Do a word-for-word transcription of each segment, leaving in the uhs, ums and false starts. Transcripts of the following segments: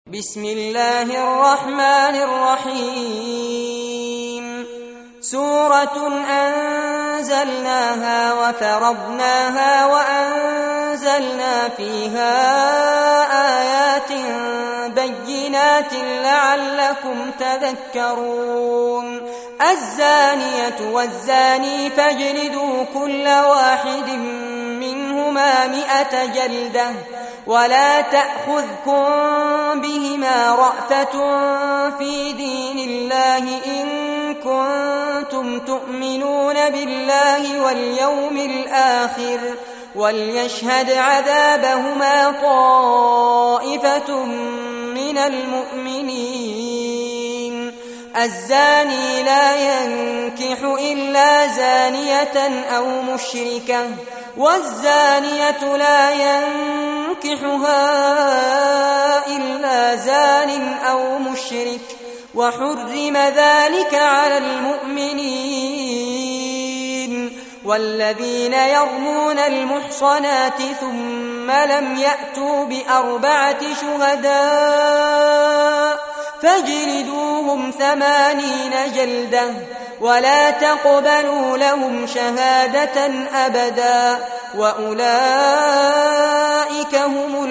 بسم الله الرحمن الرحيم سورة أنزلناها وفرضناها وأنزلنا فيها آيات بينات لعلكم تذكرون الزانية والزاني فاجلدوا كل واحد منهما مئة جلدة ولا تأخذكم بهما رأفة في دين الله إن كنتم تؤمنون بالله واليوم الآخر وليشهد عذابهما طائفة من المؤمنين الزاني لا ينكح إلا زانية أو مشركة والزانية لا ينكحها إلا زان أو مشرك وحرم ذلك على المؤمنين والذين يرمون المحصنات ثم لم يأتوا بأربعة شهداء فاجلدوهم ثمانين جلدة ولا تقبلوا لهم شهادة أبدا وأولئك هم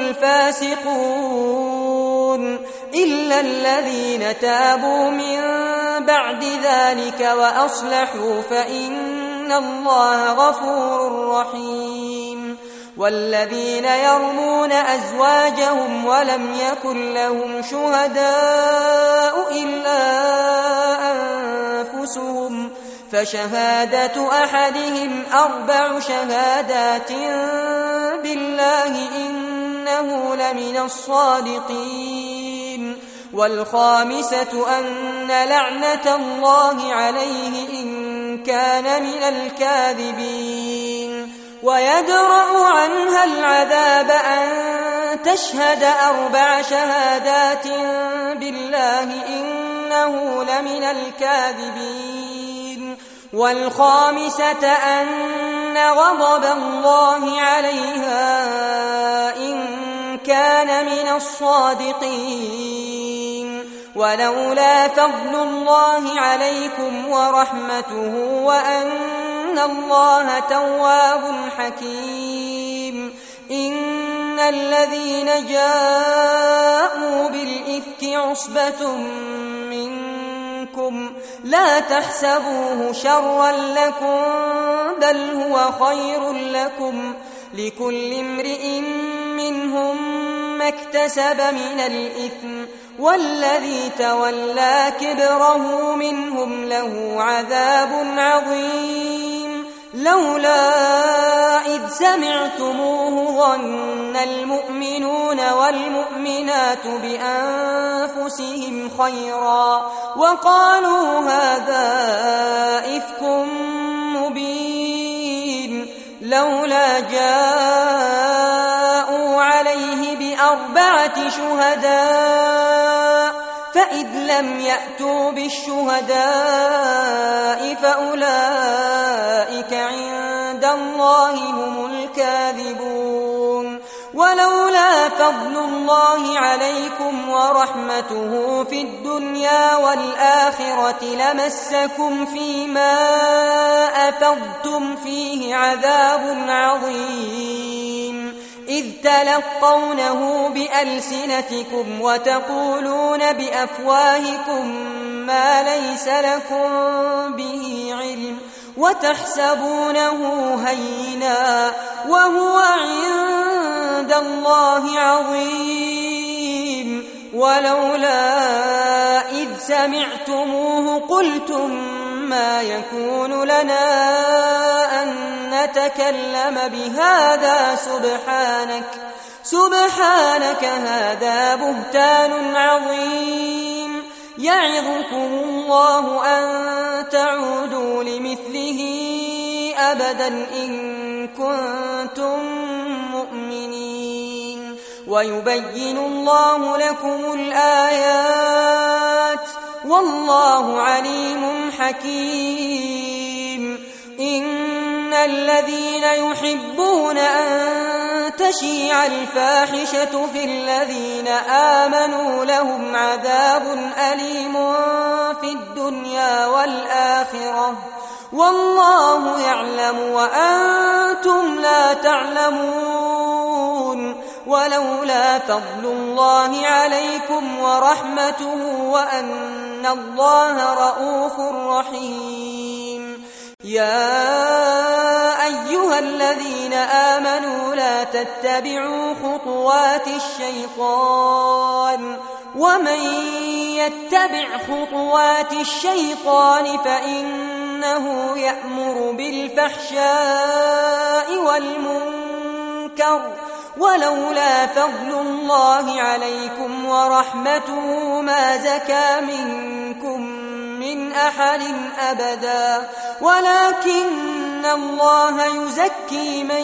الفاسقون إلا الذين تابوا من بعد ذلك وأصلحوا فإن الله غفور رحيم والذين يرمون أزواجهم ولم يكن لهم شهداء إلا أنفسهم فشهادة أحدهم أربع شهادات بالله إنه لمن الصادقين والخامسة أن لعنة الله عليه إن كان من الكاذبين ويدرأ عنها العذاب أن تشهد أربع شهادات بالله إنه لمن الكاذبين والخامسة أن غضب الله عليها إن كان من الصادقين ولولا فضل الله عليكم ورحمته وأن الله تواب حكيم إن الذين جاءوا بالإفك عصبة منكم لا تحسبوه شرا لكم بل هو خير لكم لكل امرئ منهم ما اكتسب من الإثم والذي تولى كبره منهم له عذاب عظيم لولا إذ سمعتموه ظن المؤمنون والمؤمنات بأنفسهم خيرا وقالوا هذا إفك مبين لولا جاءوا عليه بأربعة شهداء فإذ لم يأتوا بالشهداء فأولئك عند الله هم الكاذبون ولولا فضل الله عليكم ورحمته في الدنيا والآخرة لمسكم فيما أفضتم فيه عذاب عظيم إذ تلقونه بألسنتكم وتقولون بأفواهكم ما ليس لكم به علم وتحسبونه هينا وهو عند الله عظيم ولولا إذ سمعتموه قلتم ما يكون لنا أن نتكلم بهذا سبحانك سبحانك هذا بهتان عظيم يعظكم الله أن تعودوا لمثله أبدا إن كنتم مؤمنين ويبين الله لكم الآيات والله عليم حكيم إن الذين يحبون أن تشيع الفاحشة في الذين آمنوا لهم عذاب أليم في الدنيا والآخرة والله يعلم وأنتم لا تعلمون. ولولا فضل الله عليكم ورحمته وأن الله رءوف رحيم. يا أيها الذين آمنوا لا تتبعوا خطوات الشيطان ومن يتبع خطوات الشيطان فإنه يأمر بالفحشاء والمنكر ولولا فضل الله عليكم ورحمته ما زكى منكم من أحد أبدا ولكن الله يزكي من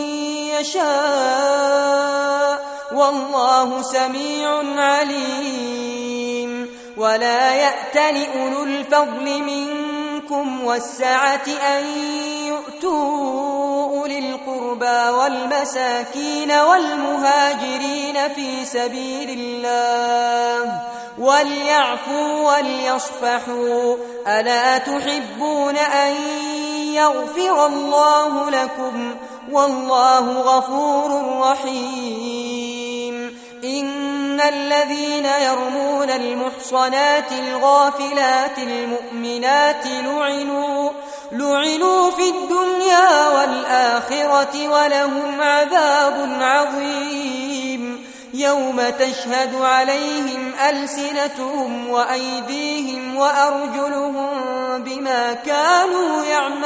يشاء والله سميع عليم. ولا يأتل أولو الفضل منكم والسعة أن يؤتوا أولي القربى والمساكين والمهاجرين في سبيل الله وليعفوا وليصفحوا ألا تحبون أن يغفر الله لكم والله غفور رحيم. إن الذين يرمون المحصنات الغافلات المؤمنات لعنوا لعنوا في الدنيا والآخرة ولهم عذاب عظيم يوم تشهد عليهم ألسنتهم وأيديهم وأرجلهم بما كانوا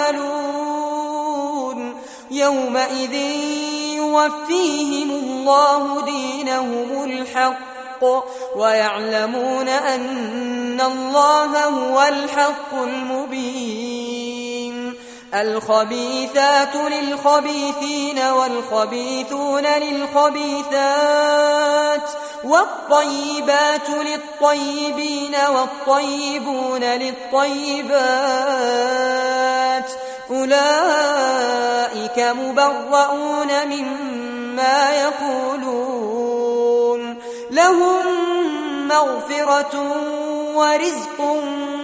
يعملون يومئذ يوفيهم الله دينهم الحق ويعلمون أن الله هو الحق المبين. الخبيثات للخبيثين والخبيثون للخبيثات والطيبات للطيبين والطيبون للطيبات أولئك مبرؤون مما يقولون لهم مغفرة ورزق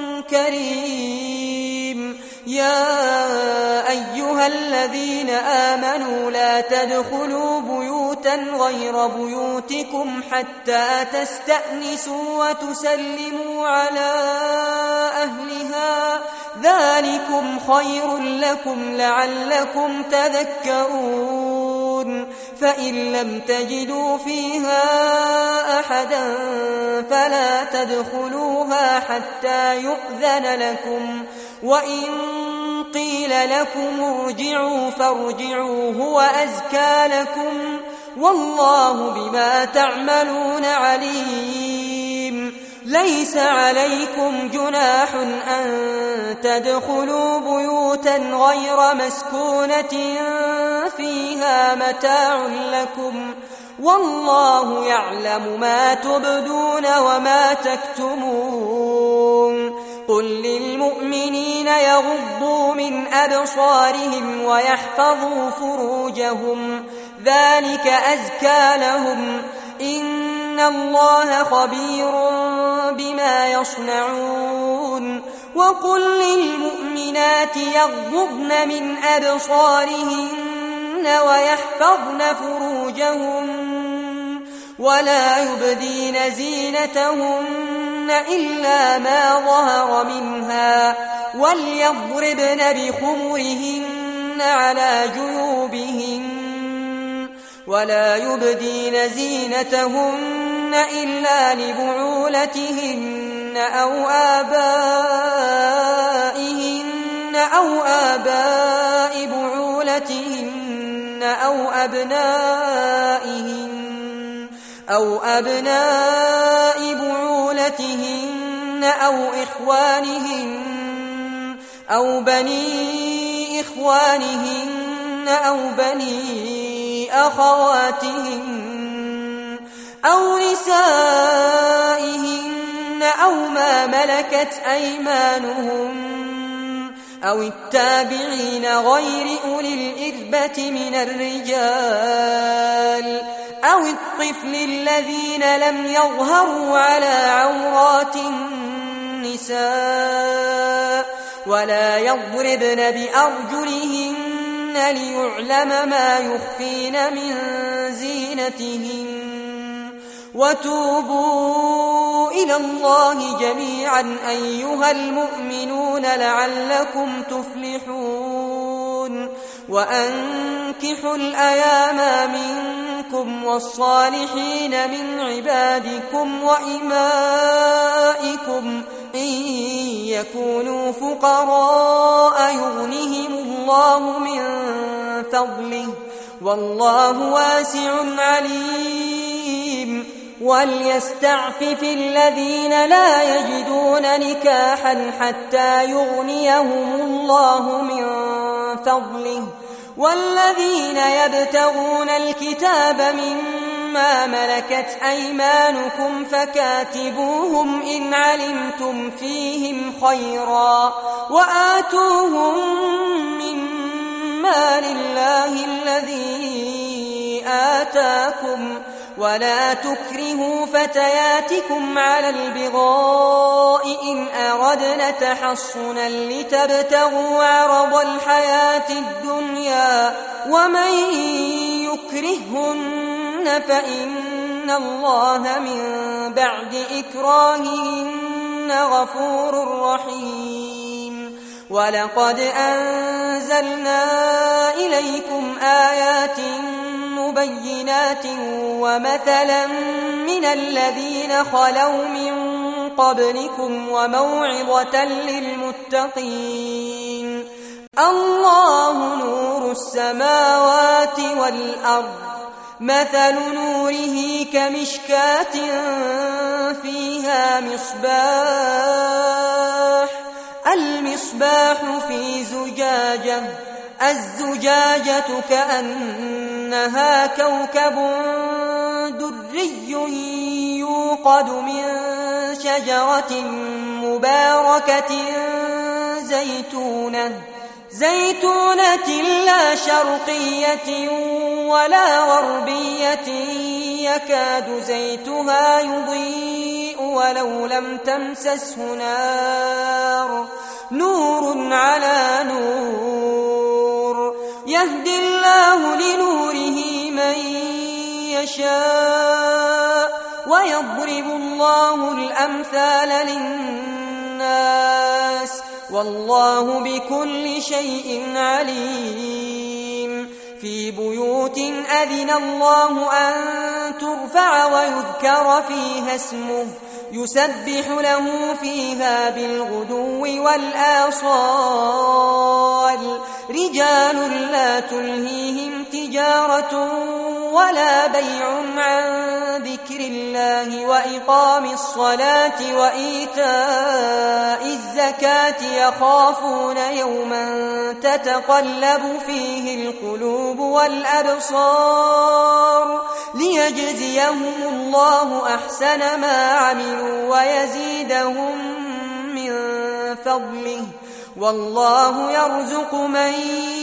كريم. يا أيها الذين آمنوا لا تدخلوا بيوتا غير بيوتكم حتى تستأنسوا وتسلموا على أهلها ذلكم خير لكم لعلكم تذكرون. فإن لم تجدوا فيها أحدا فلا تدخلوها حتى يؤذن لكم وإن قيل لكم ارجعوا فارجعوا هو أزكى لكم والله بما تعملون عليم. ليس عليكم جناح أن تدخلوا بيوتا غير مسكونة فيها متاع لكم والله يعلم ما تبدون وما تكتمون. قل للمؤمنين يغضوا من أبصارهم ويحفظوا فروجهم ذلك أزكى لهم إن الله خبير بما يصنعون. وقل للمؤمنات يغضضن من أبصارهن ويحفظن فروجهن ولا يبدين زينتهن إلا ما ظهر منها وليضربن بخمرهن على جيوبهن ولا يبدين زينتهن إلا لبعولتهن أو آبائهن أو آباء بعولتهن أو أبنائهن أو أبناء بعولتهن أو إخوانهن أو بني إخوانهن أو بني أخواتهن أو نسائهن أو ما ملكت أيمانهن أو التابعين غير أولي الإربة من الرجال أو الطفل الذين لم يظهروا على عورات النساء ولا يضربن بأرجلهن ليعلم ما يخفين من زينتهن وتوبوا إلى الله جميعا أيها المؤمنون لعلكم تفلحون وأنكحوا الأيام منكم والصالحين من عبادكم وإمائكم إن يكونوا فقراء يغنهم الله من فضله والله واسع عليم وليستعفف الذين لا يجدون نكاحا حتى يغنيهم الله من فضله والذين يبتغون الكتاب مما ملكت أيمانكم فكاتبوهم إن علمتم فيهم خيرا وآتوهم مما لله الذي آتاكم ولا تكرهوا فتياتكم على البغاء إن أردنا تحصنا لتبتغوا عرض الحياة الدنيا ومن يكرهن فإن الله من بعد إكراههن غفور رحيم ولقد أنزلنا إليكم آيات مبينات ومثلا من الذين خلوا من قبلكم وموعظة للمتقين الله نور السماوات والأرض مثل نوره كمشكاة فيها مصباح المصباح في زجاجة الزجاجة كأنها كوكب دري يوقد من شجرة مباركة زيتونة زيتونة لا شرقية ولا غربية يكاد زيتها يضيء ولو لم تمسسه نار نور على نور يهدي الله لنوره من يشاء ويضرب الله الأمثال للناس والله بكل شيء عليم في بيوت أذن الله أن ترفع ويذكر فيها اسمه يسبح له فيها بالغدو والآصال رجال لا تلهيهم تجارة ولا بيع عن ذكر الله وإقام الصلاة وإيتاء الزكاة يخافون يوما تتقلب فيه القلوب والأبصار ليجزيهم الله أحسن ما عملوا ويزيدهم من فضله والله يرزق من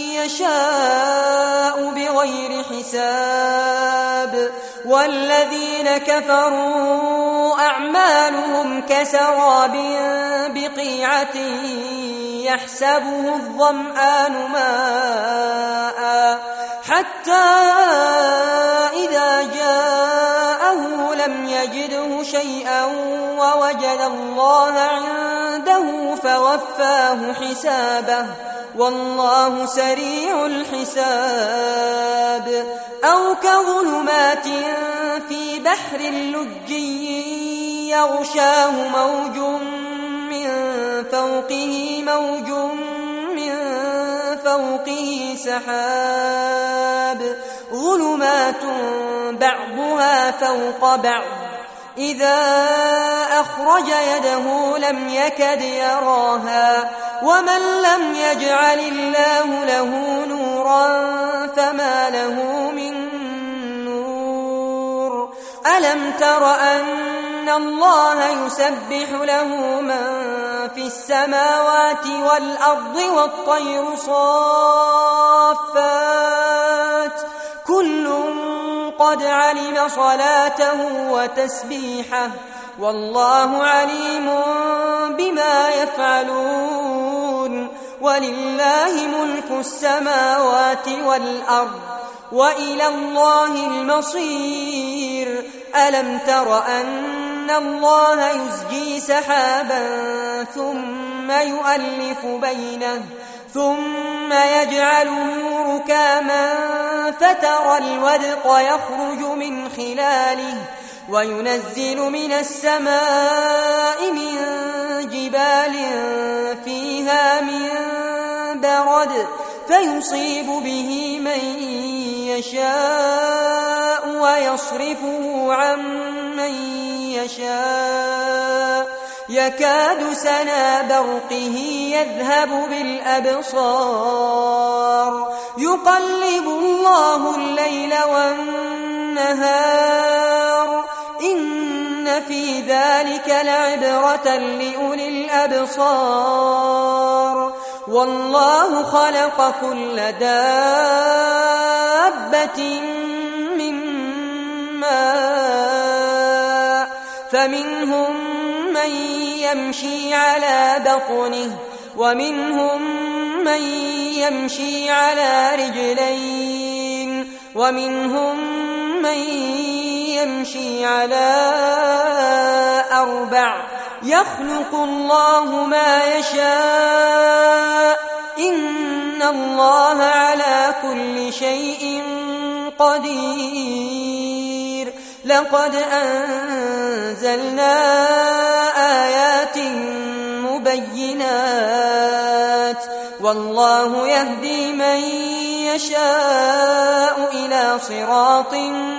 يشاء بغير حساب والذين كفروا أعمالهم كسراب بقيعة يحسبه الظمآن ماء حتى إذا جاءه لم يجده شيئا ووجد الله عنده فوفاه حسابه والله سريع الحساب أو كظلمات في بحر لجي يغشاه موج من فوقه موج من فوقه سحاب ظلمات بعضها فوق بعض إذا أخرج يده لم يكد يراها ومن لم يجعل الله له نورا فما له من نور ألم تر أن الله يسبح له من في السماوات والأرض والطير صافات كل قد علم صلاته وتسبيحه والله عليم بما يفعلون ولله ملك السماوات والأرض وإلى الله المصير ألم تر أن الله يزجي سحابا ثم يؤلف بينه ثم يجعله ركاما فترى الودق يخرج من خلاله وينزل من السماء من جبال فيها من برد فيصيب به من يشاء ويصرفه عن من يشاء يكاد سنا برقه يذهب بالأبصار يقلب الله الليل والنهار إن في ذلك لعبرة لأولي الأبصار والله خلق كل دابة من ماء فمنهم من يمشي على بطنه ومنهم من يمشي على رجلين ومنهم من يمشي على أربع يخلق الله ما يشاء إن الله على كل شيء قدير لقد أنزلنا آيات مبينات والله يهدي من يشاء إلى صراط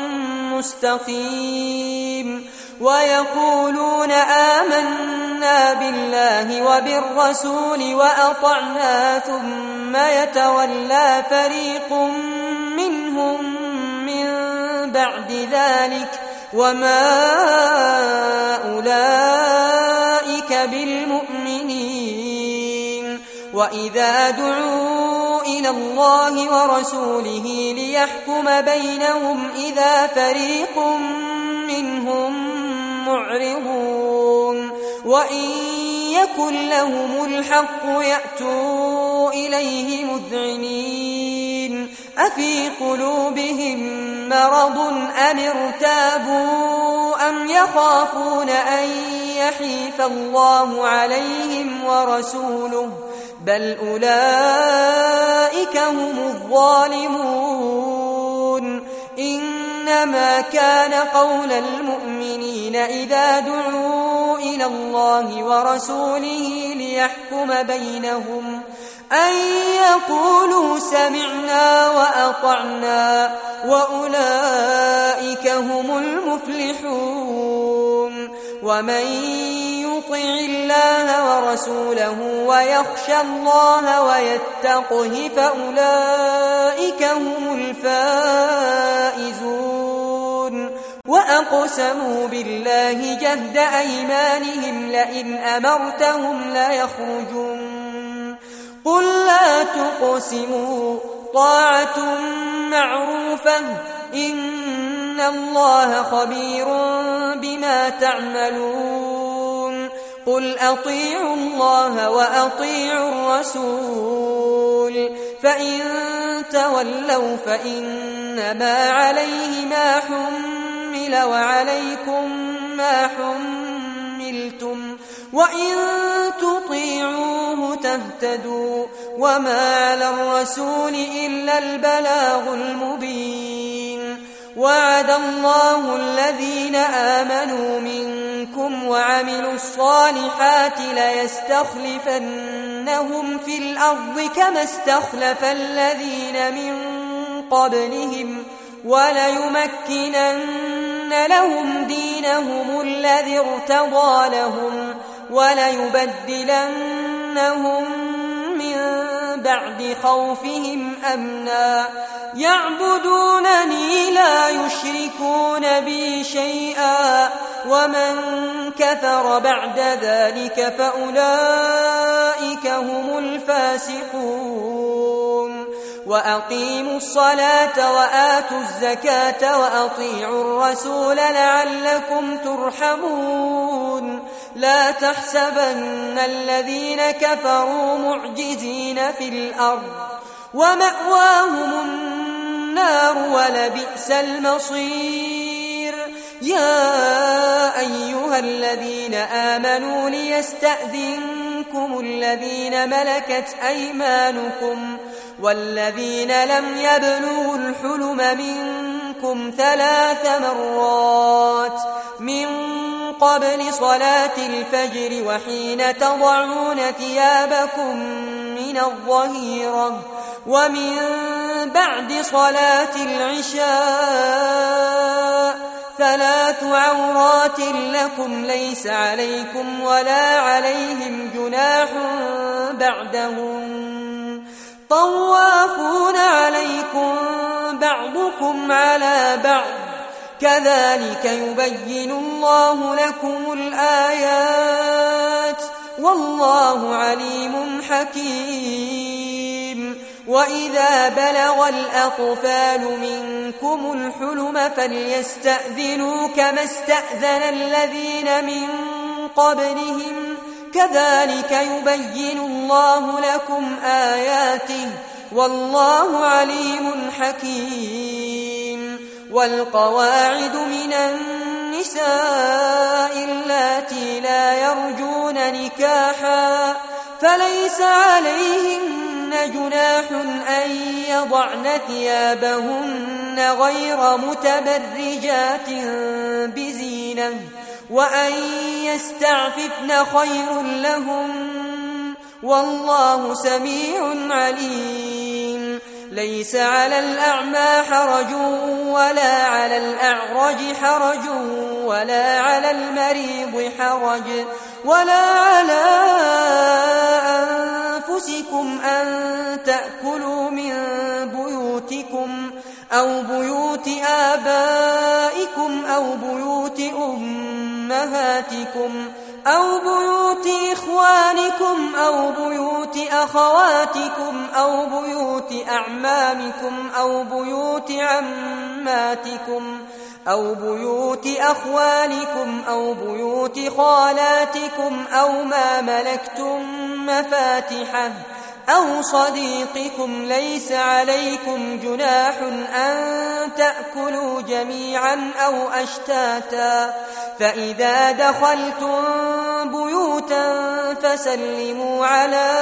مستقيم ويقولون آمنا بالله وبالرسول وأطعنا ثم يتولى فريق منهم من بعد ذلك وما أولئك بالمؤمنين وإذا دعوا إلى الله ورسوله ليحكم بينهم إذا فريق منهم معرضون وإن يكن لهم الحق يأتوا إليه مذعنين أفي قلوبهم مرض أم ارتابوا أم يخافون أن يحيف الله عليهم ورسوله بل أولئك هم الظالمون إنما كان قول المؤمنين إذا دعوا إلى الله ورسوله ليحكم بينهم أن يقولوا سمعنا وأطعنا وأولئك هم المفلحون ومن يطع الله ورسوله ويخشى الله ويتقه فأولئك هم الفائزون وأقسموا بالله جهد أيمانهم لئن أمرتهم ليخرجون قل لا تقسموا طاعة معروفة إن الله خبير بما تعملون قل أطيعوا الله وأطيعوا الرسول فإن تولوا فإنما عليه ما حمل وعليكم ما حملتم وإن تطيعوه تهتدوا وما على الرسول إلا البلاغ المبين وعد الله الذين آمنوا منكم وعملوا الصالحات ليستخلفنهم في الأرض كما استخلف الذين من قبلهم وليمكنن لهم دينهم الذي ارتضى لهم وليبدلنهم من بعد خوفهم أمنا يعبدونني لا يشركون بي شيئا ومن كفر بعد ذلك فأولئك هم الفاسقون وأقيموا الصلاة وآتوا الزكاة وأطيعوا الرسول لعلكم ترحمون لا تحسبن الذين كفروا معجزين في الأرض ومأواهم النار ولبئس المصير يا أيها الذين آمنوا ليستأذنكم الذين ملكت أيمانكم والذين لم يبلغوا الحلم منكم ثلاث مرات من قبل صلاة الفجر وحين تضعون ثيابكم من الظهيرة ومن بعد صلاة العشاء ثلاث عورات لكم ليس عليكم ولا عليهم جناح بعدهم طوافون عليكم بعضكم على بعض كذلك يبين الله لكم الآيات والله عليم حكيم وإذا بلغ الأطفال منكم الحلم فليستأذنوا كما استأذن الذين من قبلهم كذلك يبين الله لكم آياته والله عليم حكيم والقواعد من النساء اللاتي لا يرجون نكاحا فليس عليهن جناح أن يضعن ثيابهن غير متبرجات بزينة وأن يستعففن خير لهم والله سميع عليم ليس على الأعمى حرج ولا على الأعرج حرج ولا على المريض حرج ولا على أنفسكم أن تأكلوا من بيوتكم أو بيوت آبائكم أو بيوت أمهاتكم أو بيوت إخوانكم أو بيوت أخواتكم أو بيوت أعمامكم أو بيوت عماتكم أو بيوت أخوالكم أو بيوت خالاتكم أو ما ملكتم مفاتحه أو صديقكم ليس عليكم جناح أن تأكلوا جميعا أو أشتاتا فإذا دخلتم بيوتا فسلموا على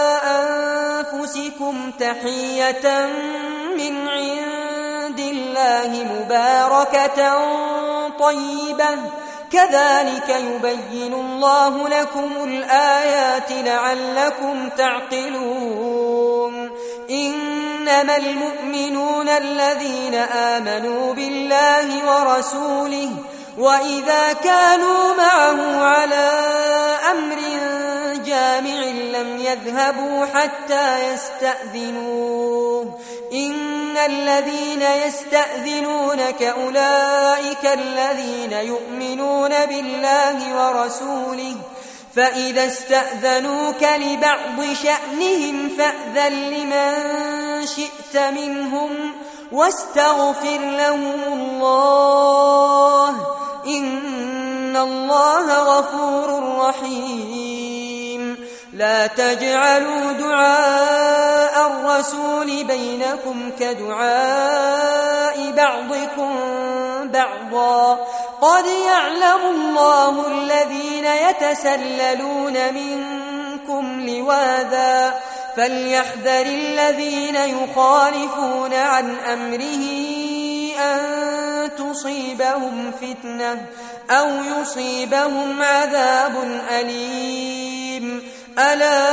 أنفسكم تحية من عند الله مباركة طيبة كذلك يبين الله لكم الآيات لعلكم تعقلون إنما المؤمنون الذين آمنوا بالله ورسوله وإذا كانوا معه على أمر جامع لم يذهبوا حتى يستأذنوه إن الذين يستأذنونك أولئك الذين يؤمنون بالله ورسوله فإذا استأذنوك لبعض شأنهم فأذن لمن شئت منهم واستغفر لهم الله إن الله غفور رحيم لا تجعلوا دعاء الرسول بينكم كدعاء بعضكم بعضا قد يعلم الله الذين يتسللون منكم لواذا فليحذر الذين يخالفون عن أمره أن تصيبهم فتنة أو يصيبهم عذاب أليم ألا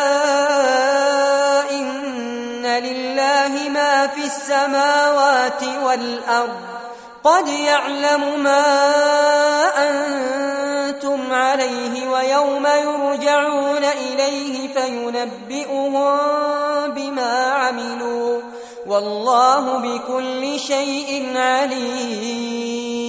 إن لله ما في السماوات والأرض قد يعلم ما أنتم عليه ويوم يرجعون إليه فينبئهم بما عملوا والله بكل شيء عليم